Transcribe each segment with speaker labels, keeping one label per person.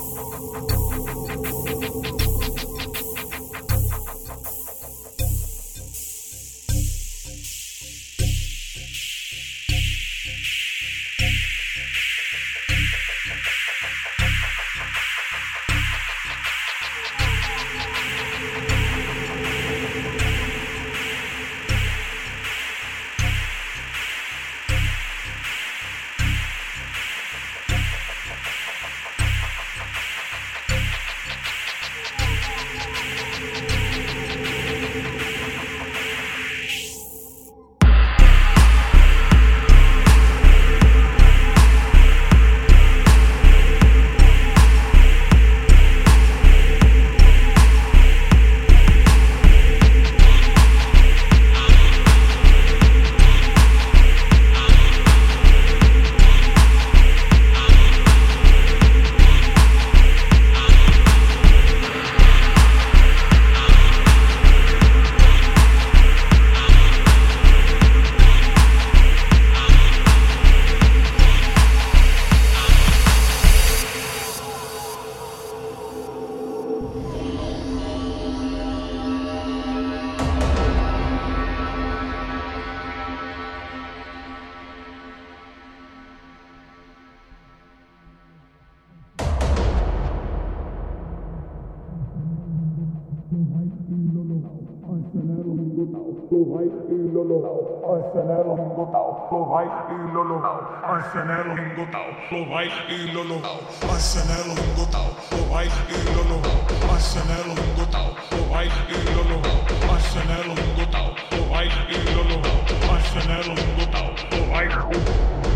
Speaker 1: vai e lolo, ancenelo lingotal, vai e lolo, ancenelo lingotal, vai e lolo, ancenelo lingotal, vai e lolo, ancenelo lingotal, vai e lolo, ancenelo lingotal, vai e lolo, ancenelo lingotal, vai ancenelo lingotal,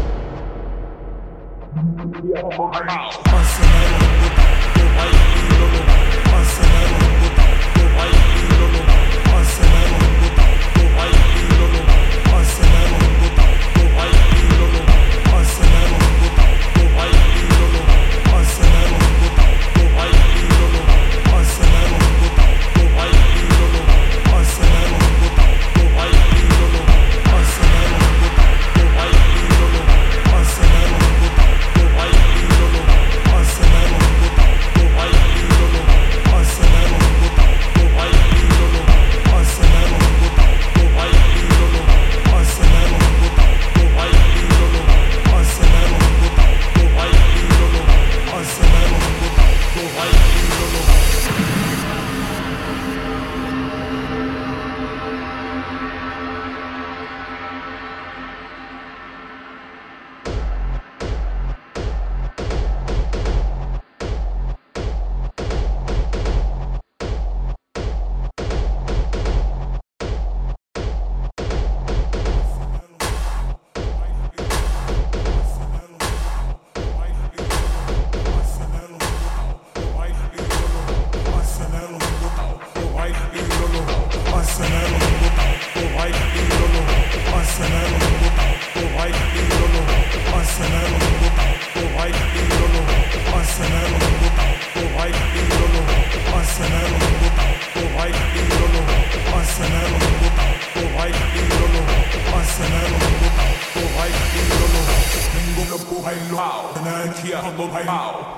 Speaker 1: vai e lolo, ancenelo lingotal, vai e lolo, ancenelo lingotal, vai e lolo, ancenelo lingotal, vai e lolo, ancenelo lingotal, vai e lolo, ancenelo lingotal, vai e lolo, ancenelo lingotal, vai e lolo, ancenelo lingotal, vai e lolo, ancenelo lingotal, vai e lolo, ancenelo lingotal, vai e lolo, ancenelo lingotal, vai e lolo, ancenelo lingotal, vai e lolo, ancenelo lingotal, vai e lolo, ancenelo lingotal, vai e lolo, ancenelo lingotal, vai e lolo, ancenelo lingotal, vai e lolo. Wow.